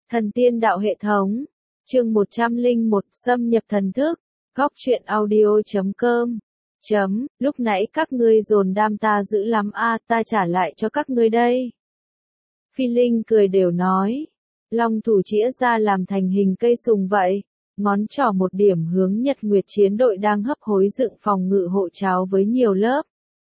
Thần tiên đạo hệ thống. Chương 101 xâm nhập thần thức. Góc truyện audio.com. Lúc nãy các ngươi dồn đam ta dữ lắm ta trả lại cho các ngươi đây. Phi Linh cười đều nói. Long thủ chĩa ra làm thành hình cây sùng vậy. Ngón trỏ một điểm hướng Nhật Nguyệt chiến đội đang hấp hối dựng phòng ngự hộ cháo với nhiều lớp.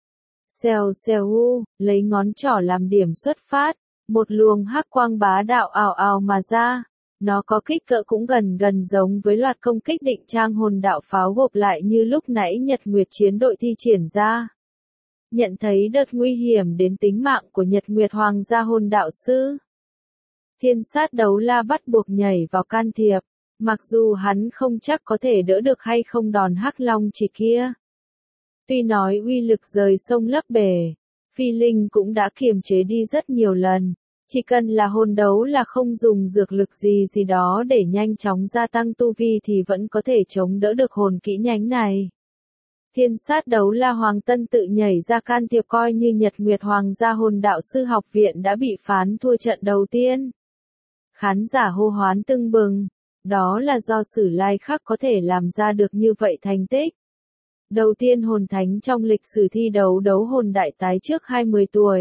Xèo xèo lấy ngón trỏ làm điểm xuất phát. Một luồng hắc quang bá đạo ào ào mà ra. Nó có kích cỡ cũng gần giống với loạt công kích định trang hồn đạo pháo gộp lại như lúc nãy Nhật Nguyệt chiến đội thi triển ra. Nhận thấy đợt nguy hiểm đến tính mạng của Nhật Nguyệt Hoàng gia hồn đạo sư. Thiên sát đấu la bắt buộc nhảy vào can thiệp, mặc dù hắn không chắc có thể đỡ được hay không đòn hắc long chỉ kia. Tuy nói uy lực rời sông lấp bể, Phi Linh cũng đã kiềm chế đi rất nhiều lần. Chỉ cần là hồn đấu là không dùng dược lực gì đó để nhanh chóng gia tăng tu vi thì vẫn có thể chống đỡ được hồn kỹ nhánh này. Thiên sát đấu la Hoàng Tân tự nhảy ra can thiệp coi như Nhật Nguyệt Hoàng gia hồn đạo sư học viện đã bị phán thua trận đầu tiên. Khán giả hô hoán tưng bừng, đó là do Sử Lai Khắc có thể làm ra được như vậy thành tích. Đầu tiên hồn thánh trong lịch sử thi đấu đấu hồn đại tái trước 20 tuổi.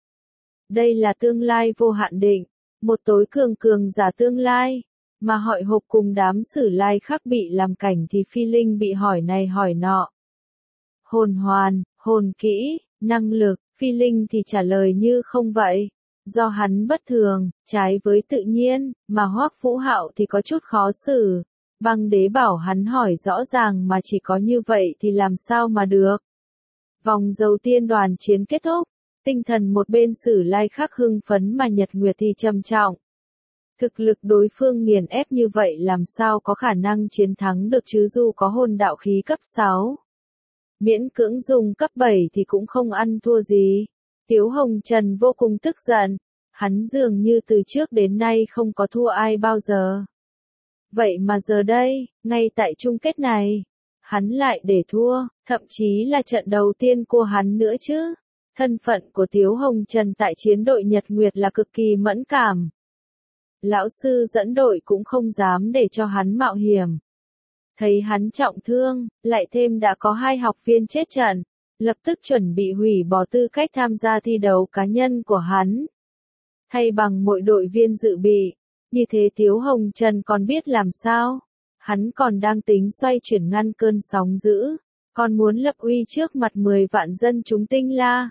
Đây là tương lai vô hạn định, một tối cường giả tương lai, mà hỏi hộp cùng đám Sử Lai Khắc bị làm cảnh thì Phi Linh bị hỏi này hỏi nọ. Hồn hoàn, hồn kỹ, năng lực, Phi Linh thì trả lời như không vậy. Do hắn bất thường, trái với tự nhiên, mà Hoắc Vũ Hạo thì có chút khó xử. Băng đế bảo hắn hỏi rõ ràng mà chỉ có như vậy thì làm sao mà được. Vòng đầu tiên đoàn chiến kết thúc. Tinh thần một bên Sử Lai Khắc hưng phấn mà Nhật Nguyệt thì trầm trọng. Thực lực đối phương nghiền ép như vậy làm sao có khả năng chiến thắng được chứ dù có hồn đạo khí cấp 6. Miễn cưỡng dùng cấp 7 thì cũng không ăn thua gì. Tiếu Hồng Trần vô cùng tức giận. Hắn dường như từ trước đến nay không có thua ai bao giờ. Vậy mà giờ đây, ngay tại chung kết này, hắn lại để thua, thậm chí là trận đầu tiên của hắn nữa chứ. Thân phận của Tiếu Hồng Trần tại chiến đội Nhật Nguyệt là cực kỳ mẫn cảm. Lão sư dẫn đội cũng không dám để cho hắn mạo hiểm. Thấy hắn trọng thương, lại thêm đã có 2 học viên chết trận, lập tức chuẩn bị hủy bỏ tư cách tham gia thi đấu cá nhân của hắn. Thay bằng mọi đội viên dự bị, như thế Tiếu Hồng Trần còn biết làm sao. Hắn còn đang tính xoay chuyển ngăn cơn sóng dữ, còn muốn lập uy trước mặt 10 vạn dân chúng Tinh La.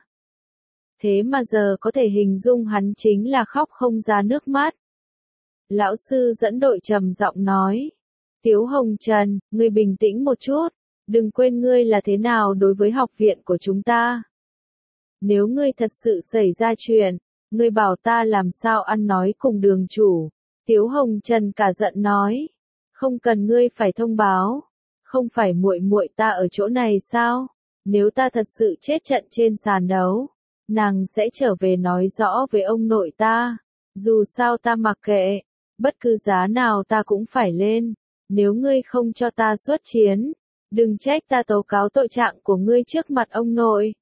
Thế mà giờ có thể hình dung hắn chính là khóc không ra nước mắt. Lão sư dẫn đội trầm giọng nói. Tiếu Hồng Trần, ngươi bình tĩnh một chút, đừng quên ngươi là thế nào đối với học viện của chúng ta. Nếu ngươi thật sự xảy ra chuyện, ngươi bảo ta làm sao ăn nói cùng đường chủ. Tiếu Hồng Trần cả giận nói. Không cần ngươi phải thông báo. Không phải muội ta ở chỗ này sao? Nếu ta thật sự chết trận trên sàn đấu, nàng sẽ trở về nói rõ với ông nội ta. Dù sao ta mặc kệ, bất cứ giá nào ta cũng phải lên. Nếu ngươi không cho ta xuất chiến, đừng trách ta tố cáo tội trạng của ngươi trước mặt ông nội.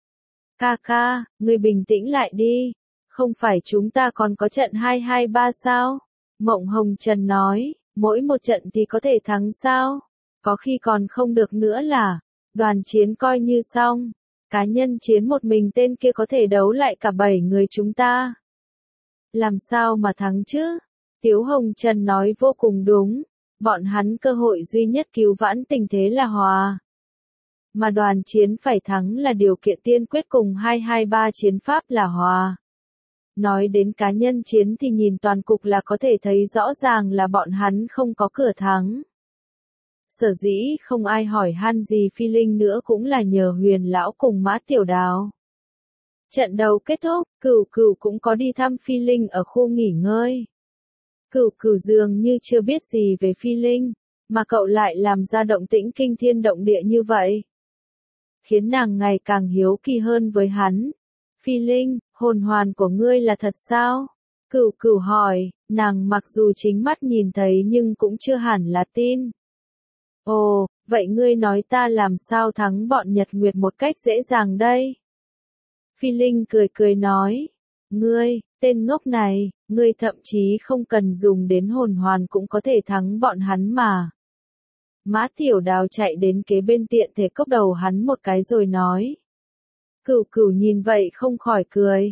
Ca, ngươi bình tĩnh lại đi. Không phải chúng ta còn có trận 2-2-3 sao? Mộng Hồng Trần nói, mỗi một trận thì có thể thắng sao? Có khi còn không được nữa là, đoàn chiến coi như xong. Cá nhân chiến một mình tên kia có thể đấu lại cả 7 người chúng ta. Làm sao mà thắng chứ? Tiếu Hồng Trần nói vô cùng đúng. Bọn hắn cơ hội duy nhất cứu vãn tình thế là hòa. Mà đoàn chiến phải thắng là điều kiện tiên quyết cùng 2-2-3 chiến pháp là hòa. Nói đến cá nhân chiến thì nhìn toàn cục là có thể thấy rõ ràng là bọn hắn không có cửa thắng. Sở dĩ không ai hỏi han gì Phi Linh nữa cũng là nhờ Huyền Lão cùng Mã Tiểu Đào. Trận đấu kết thúc, Cửu cũng có đi thăm Phi Linh ở khu nghỉ ngơi. Cửu dường như chưa biết gì về Phi Linh, mà cậu lại làm ra động tĩnh kinh thiên động địa như vậy. Khiến nàng ngày càng hiếu kỳ hơn với hắn. Phi Linh, hồn hoàn của ngươi là thật sao? Cửu hỏi, nàng mặc dù chính mắt nhìn thấy nhưng cũng chưa hẳn là tin. Ồ, vậy ngươi nói ta làm sao thắng bọn Nhật Nguyệt một cách dễ dàng đây? Phi Linh cười nói, ngươi, tên ngốc này, Ngươi thậm chí không cần dùng đến hồn hoàn cũng có thể thắng bọn hắn mà. Mã Tiểu Đào chạy đến kế bên tiện thể cốc đầu hắn một cái rồi nói. Cửu Cửu nhìn vậy không khỏi cười.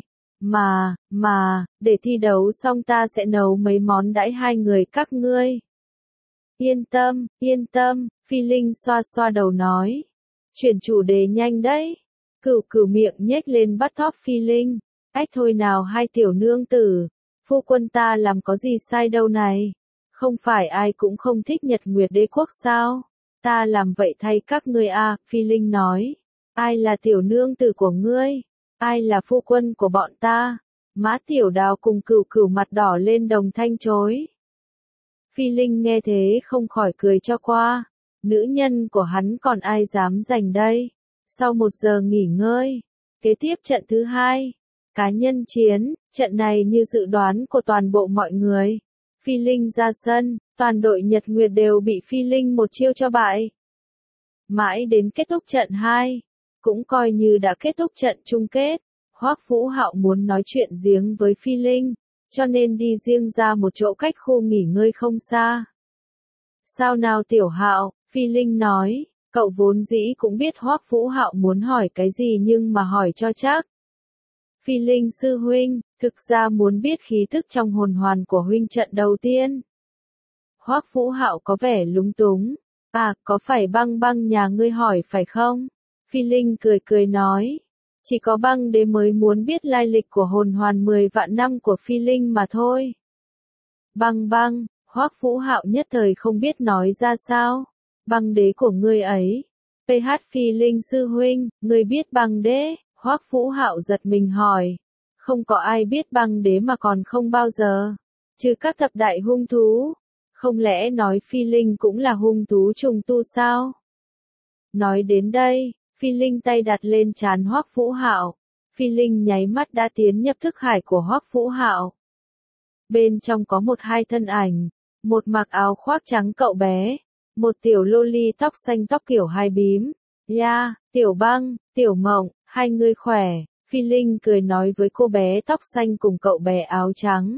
Để thi đấu xong ta sẽ nấu mấy món đãi hai người các ngươi. Yên tâm, Phi Linh xoa xoa đầu nói. Chuyển chủ đề nhanh đấy. Cửu Cửu miệng nhếch lên bắt thóp Phi Linh. Ách thôi nào hai tiểu nương tử. Phu quân ta làm có gì sai đâu này. Không phải ai cũng không thích Nhật Nguyệt Đế Quốc sao? Ta làm vậy thay các ngươi à, Phi Linh nói. Ai là tiểu nương tử của ngươi? Ai là phu quân của bọn ta? Mã Tiểu Đào cùng Cửu Cửu mặt đỏ lên đồng thanh chối. Phi Linh nghe thế không khỏi cười cho qua. Nữ nhân của hắn còn ai dám giành đây? Sau 1 giờ nghỉ ngơi, kế tiếp trận thứ 2. Cá nhân chiến, trận này như dự đoán của toàn bộ mọi người. Phi Linh ra sân, toàn đội Nhật Nguyệt đều bị Phi Linh một chiêu cho bại. Mãi đến kết thúc trận 2, cũng coi như đã kết thúc trận chung kết. Hoắc Vũ Hạo muốn nói chuyện riêng với Phi Linh, cho nên đi riêng ra một chỗ cách khu nghỉ ngơi không xa. Sao nào Tiểu Hạo, Phi Linh nói, cậu vốn dĩ cũng biết Hoắc Vũ Hạo muốn hỏi cái gì nhưng mà hỏi cho chắc. Phi Linh sư huynh, thực ra muốn biết khí thức trong hồn hoàn của huynh trận đầu tiên. Hoắc Vũ Hạo có vẻ lúng túng. À, có phải Băng Băng nhà ngươi hỏi phải không? Phi Linh cười cười nói. Chỉ có Băng Đế mới muốn biết lai lịch của hồn hoàn 10 vạn năm của Phi Linh mà thôi. Băng, Hoắc Vũ Hạo nhất thời không biết nói ra sao. Băng Đế của ngươi ấy. PH Phi Linh sư huynh, ngươi biết Băng Đế? Hoắc Vũ Hạo giật mình hỏi. Không có ai biết Băng Đế mà còn không bao giờ. Trừ các thập đại hung thú. Không lẽ nói Phi Linh cũng là hung thú trùng tu sao? Nói đến đây, Phi Linh tay đặt lên trán Hoắc Vũ Hạo. Phi Linh nháy mắt đã tiến nhập thức hải của Hoắc Vũ Hạo. Bên trong có một hai thân ảnh, một mặc áo khoác trắng cậu bé, một tiểu loli tóc xanh tóc kiểu hai bím. Ya, Tiểu Băng, Tiểu Mộng, hai người khỏe. Phi Linh cười nói với cô bé tóc xanh cùng cậu bé áo trắng.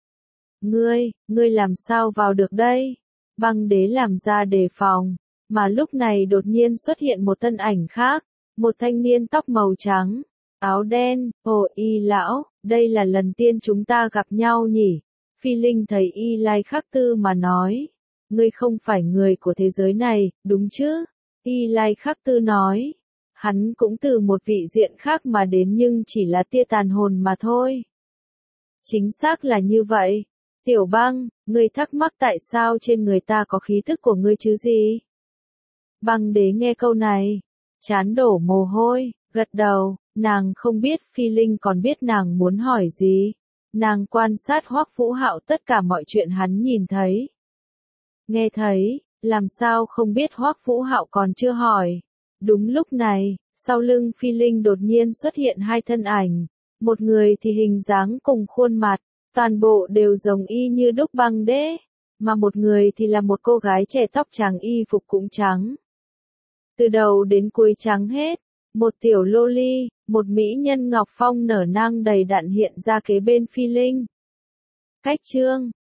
Ngươi làm sao vào được đây? Băng Đế làm ra đề phòng, mà lúc này đột nhiên xuất hiện một thân ảnh khác, một thanh niên tóc màu trắng, áo đen. Ồ Y lão, đây là lần tiên chúng ta gặp nhau nhỉ? Phi Linh thấy Y Lai Khắc Tư mà nói, ngươi không phải người của thế giới này, đúng chứ? Y Lai Khắc Tư nói, hắn cũng từ một vị diện khác mà đến nhưng chỉ là tia tàn hồn mà thôi. Chính xác là như vậy. Tiểu Băng, ngươi thắc mắc tại sao trên người ta có khí thức của ngươi chứ gì? Băng Đế nghe câu này, trán đổ mồ hôi, gật đầu, nàng không biết Phi Linh còn biết nàng muốn hỏi gì. Nàng quan sát Hoắc Vũ Hạo tất cả mọi chuyện hắn nhìn thấy. Nghe thấy, làm sao không biết Hoắc Vũ Hạo còn chưa hỏi. Đúng lúc này, sau lưng Phi Linh đột nhiên xuất hiện hai thân ảnh. Một người thì hình dáng cùng khuôn mặt, toàn bộ đều giống y như đúc Băng Đế, mà một người thì là một cô gái trẻ tóc trắng y phục cũng trắng. Từ đầu đến cuối trắng hết, một tiểu loli, một mỹ nhân ngọc phong nở nang đầy đặn hiện ra kế bên Phi Linh. Cách chương